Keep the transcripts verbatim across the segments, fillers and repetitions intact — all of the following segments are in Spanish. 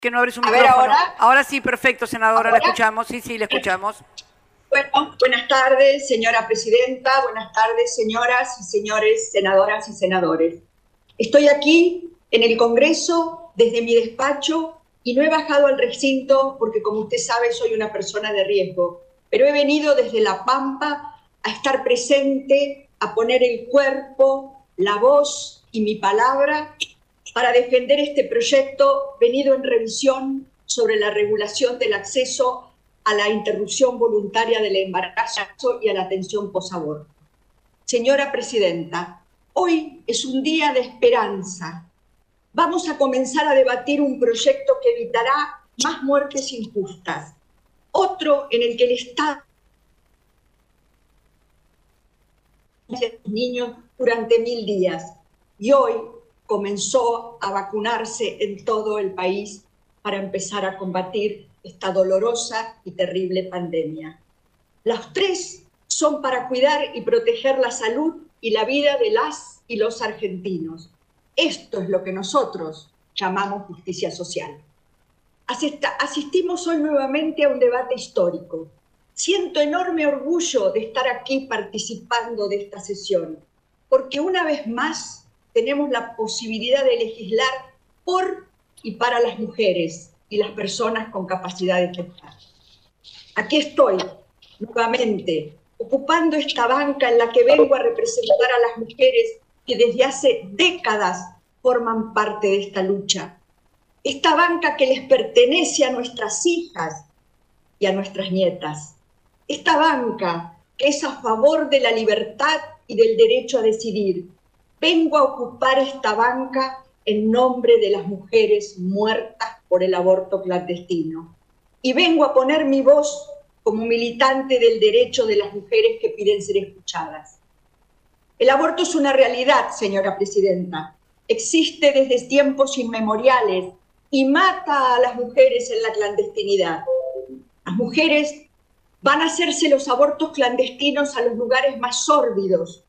Que no abre su A micrófono. ver, ahora. Ahora sí, perfecto, senadora, ¿Ahora? la escuchamos. Sí, sí, la escuchamos. Bueno, buenas tardes, señora presidenta, buenas tardes, señoras y señores, senadoras y senadores. Estoy aquí en el Congreso desde mi despacho y no he bajado al recinto porque, como usted sabe, soy una persona de riesgo, pero he venido desde La Pampa a estar presente, a poner el cuerpo, la voz y mi palabra para defender este proyecto venido en revisión sobre la regulación del acceso a la interrupción voluntaria del embarazo y a la atención posaborto. Señora presidenta, hoy es un día de esperanza. Vamos a comenzar a debatir un proyecto que evitará más muertes injustas, otro en el que el Estado a los niños durante mil días, y hoy comenzó a vacunarse en todo el país para empezar a combatir esta dolorosa y terrible pandemia. Las tres son para cuidar y proteger la salud y la vida de las y los argentinos. Esto es lo que nosotros llamamos justicia social. Asistimos hoy nuevamente a un debate histórico. Siento enorme orgullo de estar aquí participando de esta sesión, porque una vez más tenemos la posibilidad de legislar por y para las mujeres y las personas con capacidad de gestar. Aquí estoy, nuevamente, ocupando esta banca en la que vengo a representar a las mujeres que desde hace décadas forman parte de esta lucha. Esta banca que les pertenece a nuestras hijas y a nuestras nietas. Esta banca que es a favor de la libertad y del derecho a decidir. Vengo a ocupar esta banca en nombre de las mujeres muertas por el aborto clandestino. Y vengo a poner mi voz como militante del derecho de las mujeres que piden ser escuchadas. El aborto es una realidad, señora presidenta. Existe desde tiempos inmemoriales y mata a las mujeres en la clandestinidad. Las mujeres van a hacerse los abortos clandestinos a los lugares más sórdidos,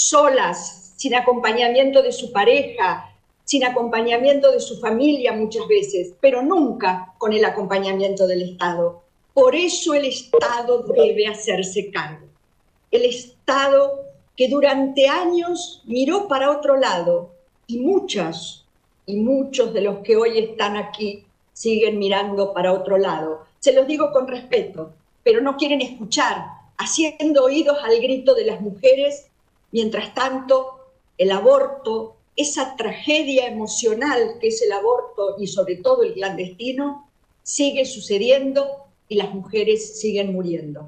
solas, sin acompañamiento de su pareja, sin acompañamiento de su familia muchas veces, pero nunca con el acompañamiento del Estado. Por eso el Estado debe hacerse cargo. El Estado que durante años miró para otro lado y muchas y muchos de los que hoy están aquí siguen mirando para otro lado. Se los digo con respeto, pero no quieren escuchar, haciendo oídos al grito de las mujeres. Mientras tanto, el aborto, esa tragedia emocional que es el aborto y sobre todo el clandestino, sigue sucediendo y las mujeres siguen muriendo.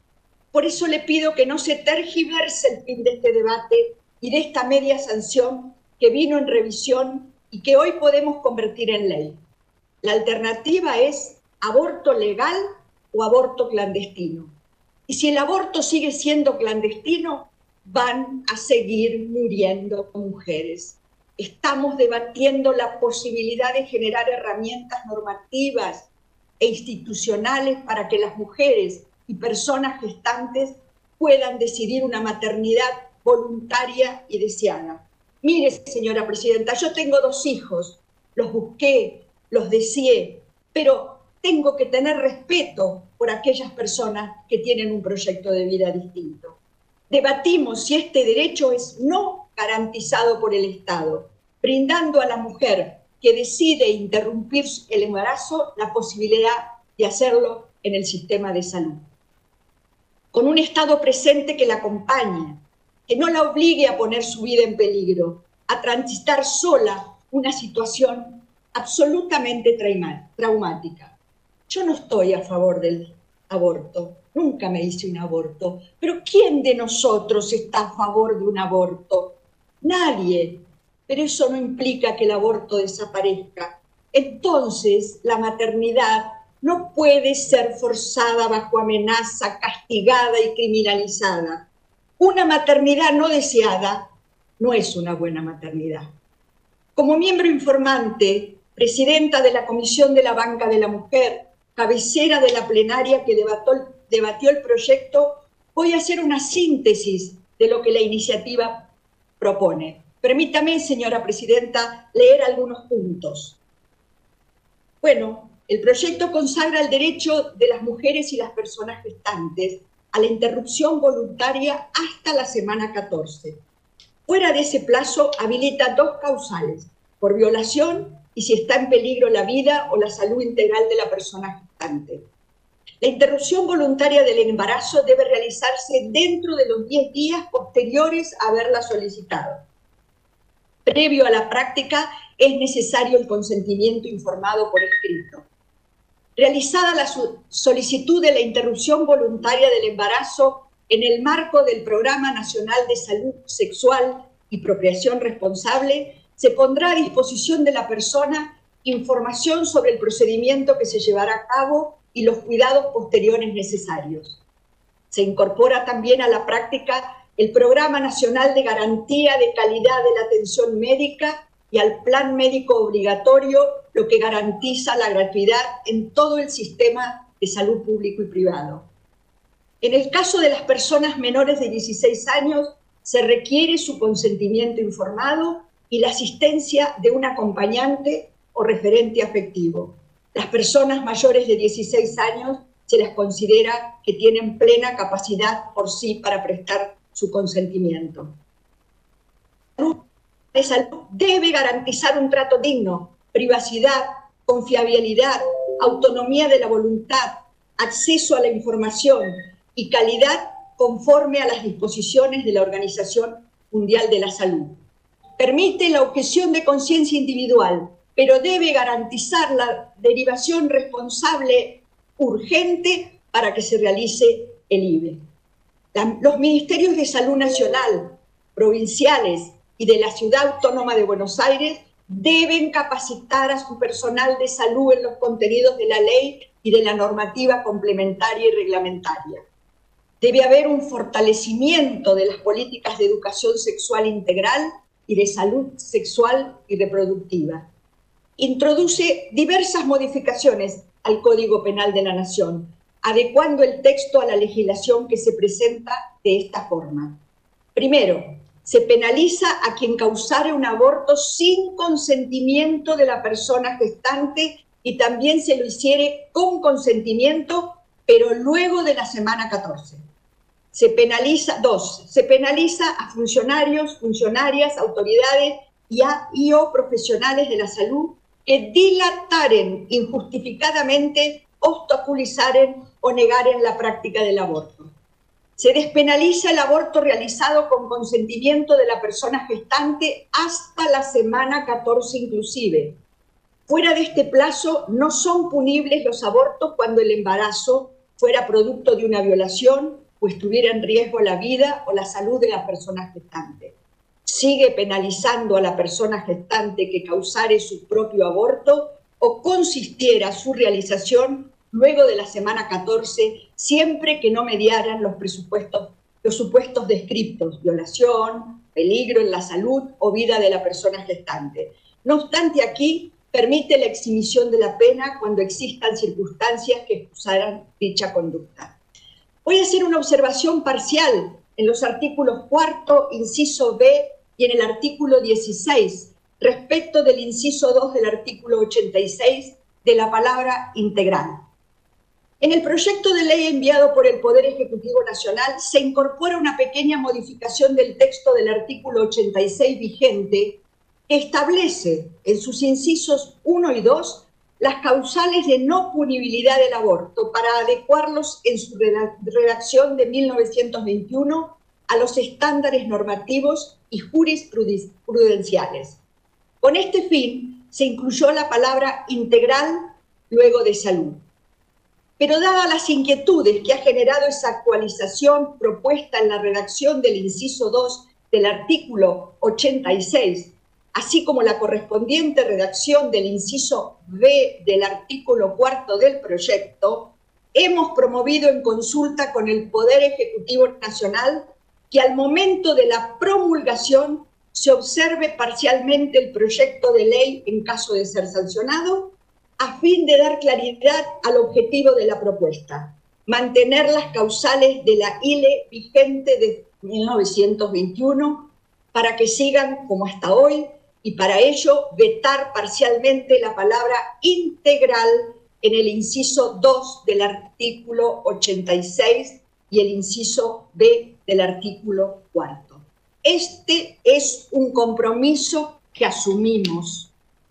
Por eso le pido que no se tergiverse el fin de este debate y de esta media sanción que vino en revisión y que hoy podemos convertir en ley. La alternativa es aborto legal o aborto clandestino. Y si el aborto sigue siendo clandestino, van a seguir muriendo mujeres. Estamos debatiendo la posibilidad de generar herramientas normativas e institucionales para que las mujeres y personas gestantes puedan decidir una maternidad voluntaria y deseada. Mire, señora presidenta, yo tengo dos hijos, los busqué, los deseé, pero tengo que tener respeto por aquellas personas que tienen un proyecto de vida distinto. Debatimos si este derecho es no garantizado por el Estado, brindando a la mujer que decide interrumpir el embarazo la posibilidad de hacerlo en el sistema de salud. Con un Estado presente que la acompañe, que no la obligue a poner su vida en peligro, a transitar sola una situación absolutamente traumática. Yo no estoy a favor del aborto, nunca me hice un aborto, pero ¿quién de nosotros está a favor de un aborto? Nadie, pero eso no implica que el aborto desaparezca. Entonces, la maternidad no puede ser forzada bajo amenaza, castigada y criminalizada. Una maternidad no deseada no es una buena maternidad. Como miembro informante, presidenta de la Comisión de la Banca de la Mujer, cabecera de la plenaria que debatió, debatió el proyecto, voy a hacer una síntesis de lo que la iniciativa propone. Permítame, señora presidenta, leer algunos puntos. Bueno, el proyecto consagra el derecho de las mujeres y las personas gestantes a la interrupción voluntaria hasta la semana catorce. Fuera de ese plazo, habilita dos causales, por violación y si está en peligro la vida o la salud integral de la persona gestante. La interrupción voluntaria del embarazo debe realizarse dentro de los diez días posteriores a haberla solicitado. Previo a la práctica, es necesario el consentimiento informado por escrito. Realizada la solicitud de la interrupción voluntaria del embarazo en el marco del Programa Nacional de Salud Sexual y Procreación Responsable, se pondrá a disposición de la persona información sobre el procedimiento que se llevará a cabo y los cuidados posteriores necesarios. Se incorpora también a la práctica el Programa Nacional de Garantía de Calidad de la Atención Médica y al Plan Médico Obligatorio, lo que garantiza la gratuidad en todo el sistema de salud público y privado. En el caso de las personas menores de dieciséis años, se requiere su consentimiento informado y la asistencia de un acompañante o referente afectivo. Las personas mayores de dieciséis años se les considera que tienen plena capacidad por sí para prestar su consentimiento. La salud debe garantizar un trato digno, privacidad, confiabilidad, autonomía de la voluntad, acceso a la información y calidad conforme a las disposiciones de la Organización Mundial de la Salud. Permite la objeción de conciencia individual, pero debe garantizar la derivación responsable urgente para que se realice el I B E. La, los ministerios de salud nacional, provinciales y de la Ciudad Autónoma de Buenos Aires deben capacitar a su personal de salud en los contenidos de la ley y de la normativa complementaria y reglamentaria. Debe haber un fortalecimiento de las políticas de educación sexual integral y de salud sexual y reproductiva. Introduce diversas modificaciones al Código Penal de la Nación, adecuando el texto a la legislación que se presenta de esta forma. Primero, se penaliza a quien causare un aborto sin consentimiento de la persona gestante y también se lo hiciere con consentimiento, pero luego de la semana catorce. Se penaliza, dos, se penaliza a funcionarios, funcionarias, autoridades y, a, y o profesionales de la salud que dilataren injustificadamente, obstaculizaren o negaren la práctica del aborto. Se despenaliza el aborto realizado con consentimiento de la persona gestante hasta la semana catorce inclusive. Fuera de este plazo no son punibles los abortos cuando el embarazo fuera producto de una violación o estuviera en riesgo la vida o la salud de la persona gestante. Sigue penalizando a la persona gestante que causare su propio aborto o consistiera su realización luego de la semana catorce, siempre que no mediaran los presupuestos, los supuestos descriptos, violación, peligro en la salud o vida de la persona gestante. No obstante, aquí permite la exhibición de la pena cuando existan circunstancias que excusaran dicha conducta. Voy a hacer una observación parcial en los artículos cuarto, inciso B, y en el artículo dieciséis, respecto del inciso dos del artículo ochenta y seis de la palabra integral. En el proyecto de ley enviado por el Poder Ejecutivo Nacional se incorpora una pequeña modificación del texto del artículo ochenta y seis vigente que establece en sus incisos uno y dos las causales de no punibilidad del aborto para adecuarlos en su redacción de mil novecientos veintiuno a los estándares normativos y jurisprudenciales. Con este fin se incluyó la palabra integral luego de salud. Pero dadas las inquietudes que ha generado esa actualización propuesta en la redacción del inciso dos del artículo ochenta y seis, así como la correspondiente redacción del inciso B del artículo cuarto del proyecto, hemos promovido en consulta con el Poder Ejecutivo Nacional que al momento de la promulgación se observe parcialmente el proyecto de ley en caso de ser sancionado, a fin de dar claridad al objetivo de la propuesta, mantener las causales de la I L E vigente de mil novecientos veintiuno para que sigan, como hasta hoy, y para ello vetar parcialmente la palabra integral en el inciso dos del artículo ochenta y seis y el inciso B del artículo cuarto. Este es un compromiso que asumimos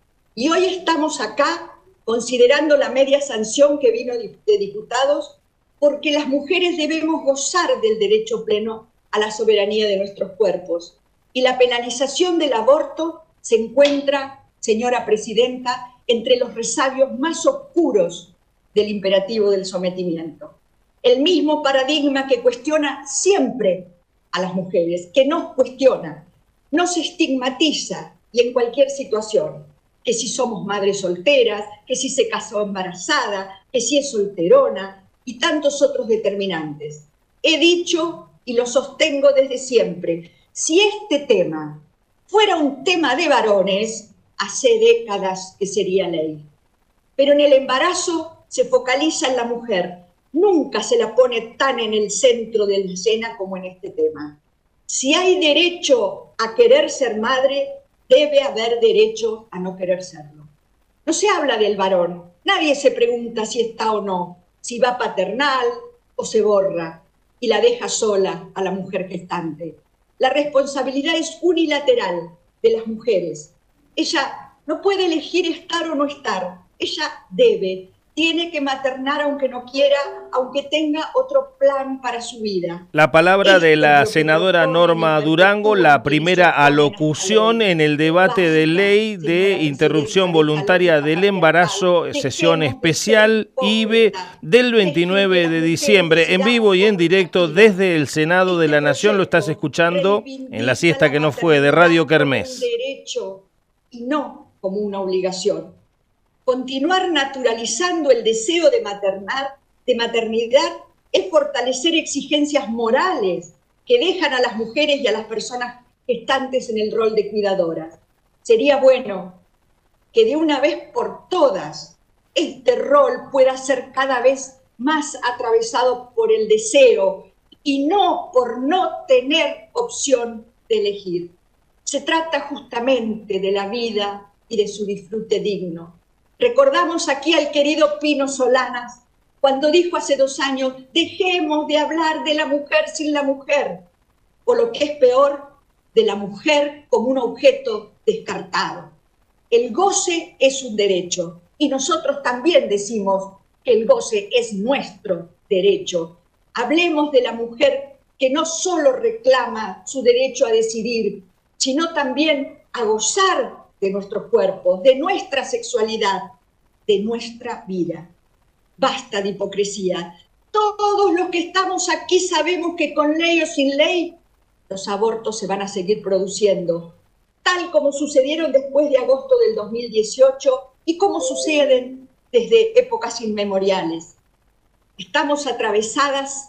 y hoy estamos acá considerando la media sanción que vino de diputados porque las mujeres debemos gozar del derecho pleno a la soberanía de nuestros cuerpos y la penalización del aborto se encuentra, señora presidenta, entre los resabios más oscuros del imperativo del sometimiento. El mismo paradigma que cuestiona siempre a las mujeres, que nos cuestiona, nos estigmatiza y en cualquier situación, que si somos madres solteras, que si se casó embarazada, que si es solterona y tantos otros determinantes. He dicho y lo sostengo desde siempre, si este tema fuera un tema de varones, hace décadas que sería ley. Pero en el embarazo se focaliza en la mujer, nunca se la pone tan en el centro de la escena como en este tema. Si hay derecho a querer ser madre, debe haber derecho a no querer serlo. No se habla del varón, nadie se pregunta si está o no, si va paternal o se borra y la deja sola a la mujer gestante. La responsabilidad es unilateral de las mujeres. Ella no puede elegir estar o no estar, ella debe, tiene que maternar aunque no quiera, aunque tenga otro plan para su vida. La palabra Esto de es la lo que senadora propone Norma el Durango, la Perpetuum primera que se alocución pone en el debate de Basta, ley de señora interrupción presidenta, voluntaria de esta del lógica embarazo, patriarcal. sesión Dejemos de especial ser I B E hipócritas. del Dejen que veintinueve las de mujeres diciembre, en vivo y en seamos directo activas. desde el Senado de Este la Nación. Lo estás proyecto escuchando en la reivindica siesta la que no fue de Radio maternidad como un Kermés. derecho y no como una obligación. Continuar naturalizando el deseo de maternar, de maternidad, es fortalecer exigencias morales que dejan a las mujeres y a las personas gestantes en el rol de cuidadoras. Sería bueno que de una vez por todas este rol pueda ser cada vez más atravesado por el deseo y no por no tener opción de elegir. Se trata justamente de la vida y de su disfrute digno. Recordamos aquí al querido Pino Solanas cuando dijo hace dos años, dejemos de hablar de la mujer sin la mujer, o lo que es peor, de la mujer como un objeto descartado. El goce es un derecho y nosotros también decimos que el goce es nuestro derecho. Hablemos de la mujer que no solo reclama su derecho a decidir, sino también a gozar de nuestros cuerpos, de nuestra sexualidad, de nuestra vida. Basta de hipocresía. Todos los que estamos aquí sabemos que con ley o sin ley, los abortos se van a seguir produciendo, tal como sucedieron después de agosto del dos mil dieciocho y como suceden desde épocas inmemoriales. Estamos atravesadas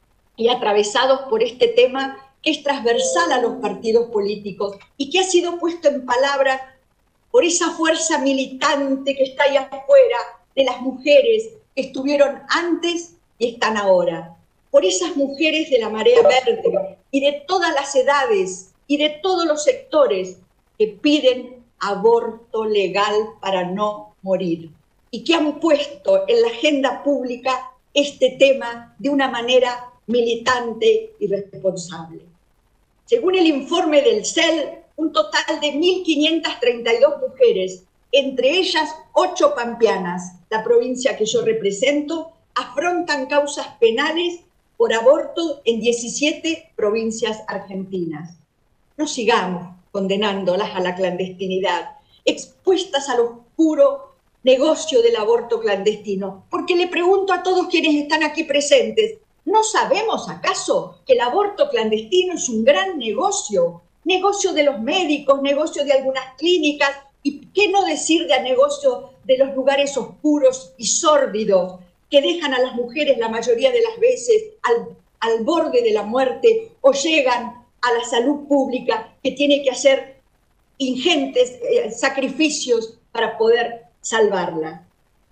y atravesados por este tema que es transversal a los partidos políticos y que ha sido puesto en palabras por esa fuerza militante que está allá afuera de las mujeres que estuvieron antes y están ahora, por esas mujeres de la marea verde y de todas las edades y de todos los sectores que piden aborto legal para no morir y que han puesto en la agenda pública este tema de una manera militante y responsable. Según el informe del C E L, un total de mil quinientas treinta y dos mujeres, entre ellas ocho pampeanas, la provincia que yo represento, afrontan causas penales por aborto en diecisiete provincias argentinas. No sigamos condenándolas a la clandestinidad, expuestas al oscuro negocio del aborto clandestino, porque le pregunto a todos quienes están aquí presentes, ¿no sabemos acaso que el aborto clandestino es un gran negocio? Negocio de los médicos, negocio de algunas clínicas, y qué no decir de negocio de los lugares oscuros y sórdidos que dejan a las mujeres la mayoría de las veces al, al borde de la muerte o llegan a la salud pública que tiene que hacer ingentes eh, sacrificios para poder salvarla.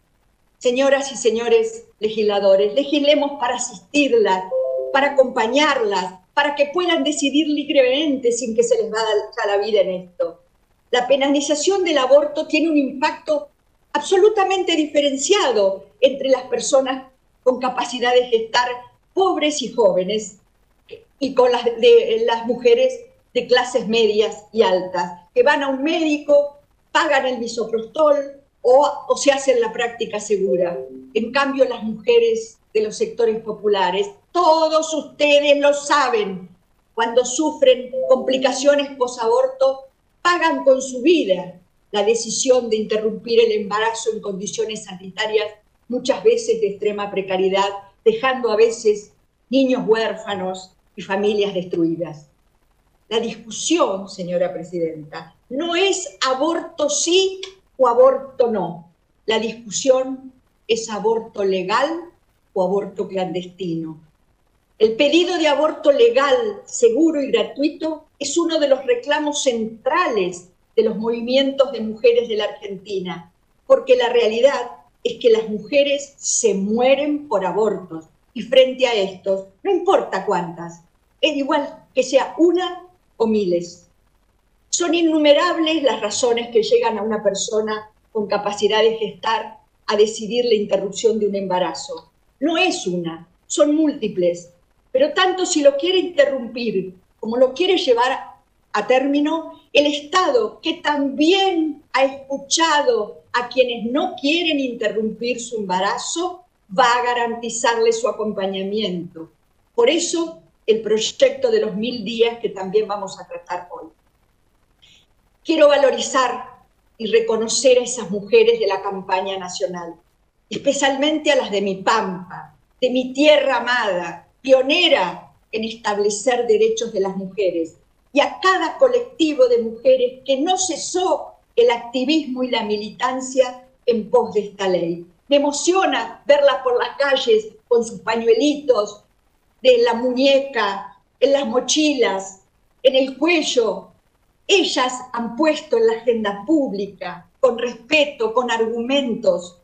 Señoras y señores legisladores, legislemos para asistirlas, para acompañarlas, para que puedan decidir libremente sin que se les vaya la vida en esto. La penalización del aborto tiene un impacto absolutamente diferenciado entre las personas con capacidad de gestar pobres y jóvenes y con las, de, las mujeres de clases medias y altas, que van a un médico, pagan el misoprostol o, o se hacen la práctica segura. En cambio, las mujeres de los sectores populares, todos ustedes lo saben, cuando sufren complicaciones posaborto, pagan con su vida la decisión de interrumpir el embarazo en condiciones sanitarias, muchas veces de extrema precariedad, dejando a veces niños huérfanos y familias destruidas. La discusión, señora presidenta, no es aborto sí o aborto no. La discusión es aborto legal o aborto clandestino. El pedido de aborto legal, seguro y gratuito es uno de los reclamos centrales de los movimientos de mujeres de la Argentina, porque la realidad es que las mujeres se mueren por abortos y frente a estos, no importa cuántas, es igual que sea una o miles. Son innumerables las razones que llegan a una persona con capacidad de gestar a decidir la interrupción de un embarazo. No es una, son múltiples, pero tanto si lo quiere interrumpir como lo quiere llevar a término, el Estado, que también ha escuchado a quienes no quieren interrumpir su embarazo, va a garantizarle su acompañamiento. Por eso, el proyecto de los mil días que también vamos a tratar hoy. Quiero valorizar y reconocer a esas mujeres de la campaña nacional, especialmente a las de mi Pampa, de mi tierra amada, pionera en establecer derechos de las mujeres, y a cada colectivo de mujeres que no cesó el activismo y la militancia en pos de esta ley. Me emociona verlas por las calles con sus pañuelitos de la muñeca, en las mochilas, en el cuello. Ellas han puesto en la agenda pública, con respeto, con argumentos.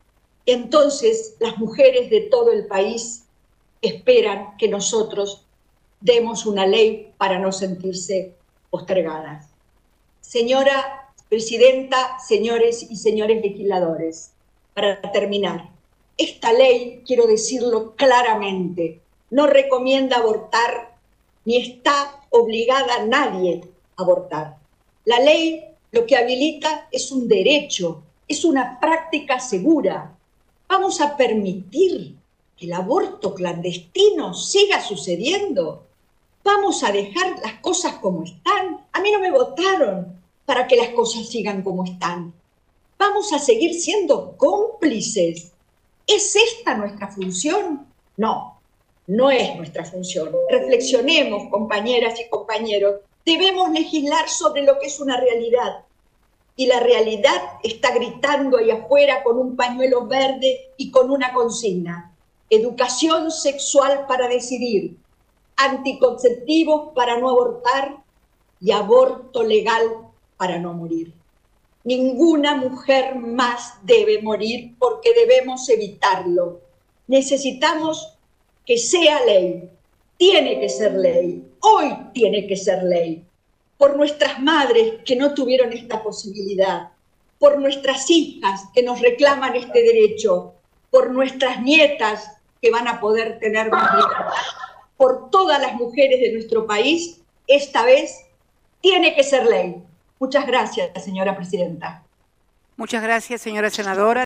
Entonces, las mujeres de todo el país esperan que nosotros demos una ley para no sentirse postergadas. Señora presidenta, señores y señores legisladores, para terminar, esta ley, quiero decirlo claramente, no recomienda abortar ni está obligada a nadie a abortar. La ley lo que habilita es un derecho, es una práctica segura. ¿Vamos a permitir que el aborto clandestino siga sucediendo? ¿Vamos a dejar las cosas como están? A mí no me votaron para que las cosas sigan como están. ¿Vamos a seguir siendo cómplices? ¿Es esta nuestra función? No, no es nuestra función. Reflexionemos, compañeras y compañeros. Debemos legislar sobre lo que es una realidad. Y la realidad está gritando ahí afuera con un pañuelo verde y con una consigna. Educación sexual para decidir, anticonceptivos para no abortar y aborto legal para no morir. Ninguna mujer más debe morir porque debemos evitarlo. Necesitamos que sea ley. Tiene que ser ley. Hoy tiene que ser ley. Por nuestras madres que no tuvieron esta posibilidad. Por nuestras hijas que nos reclaman este derecho. Por nuestras nietas que van a poder tener más libertad. Por todas las mujeres de nuestro país, esta vez tiene que ser ley. Muchas gracias, señora presidenta. Muchas gracias, señora senadora.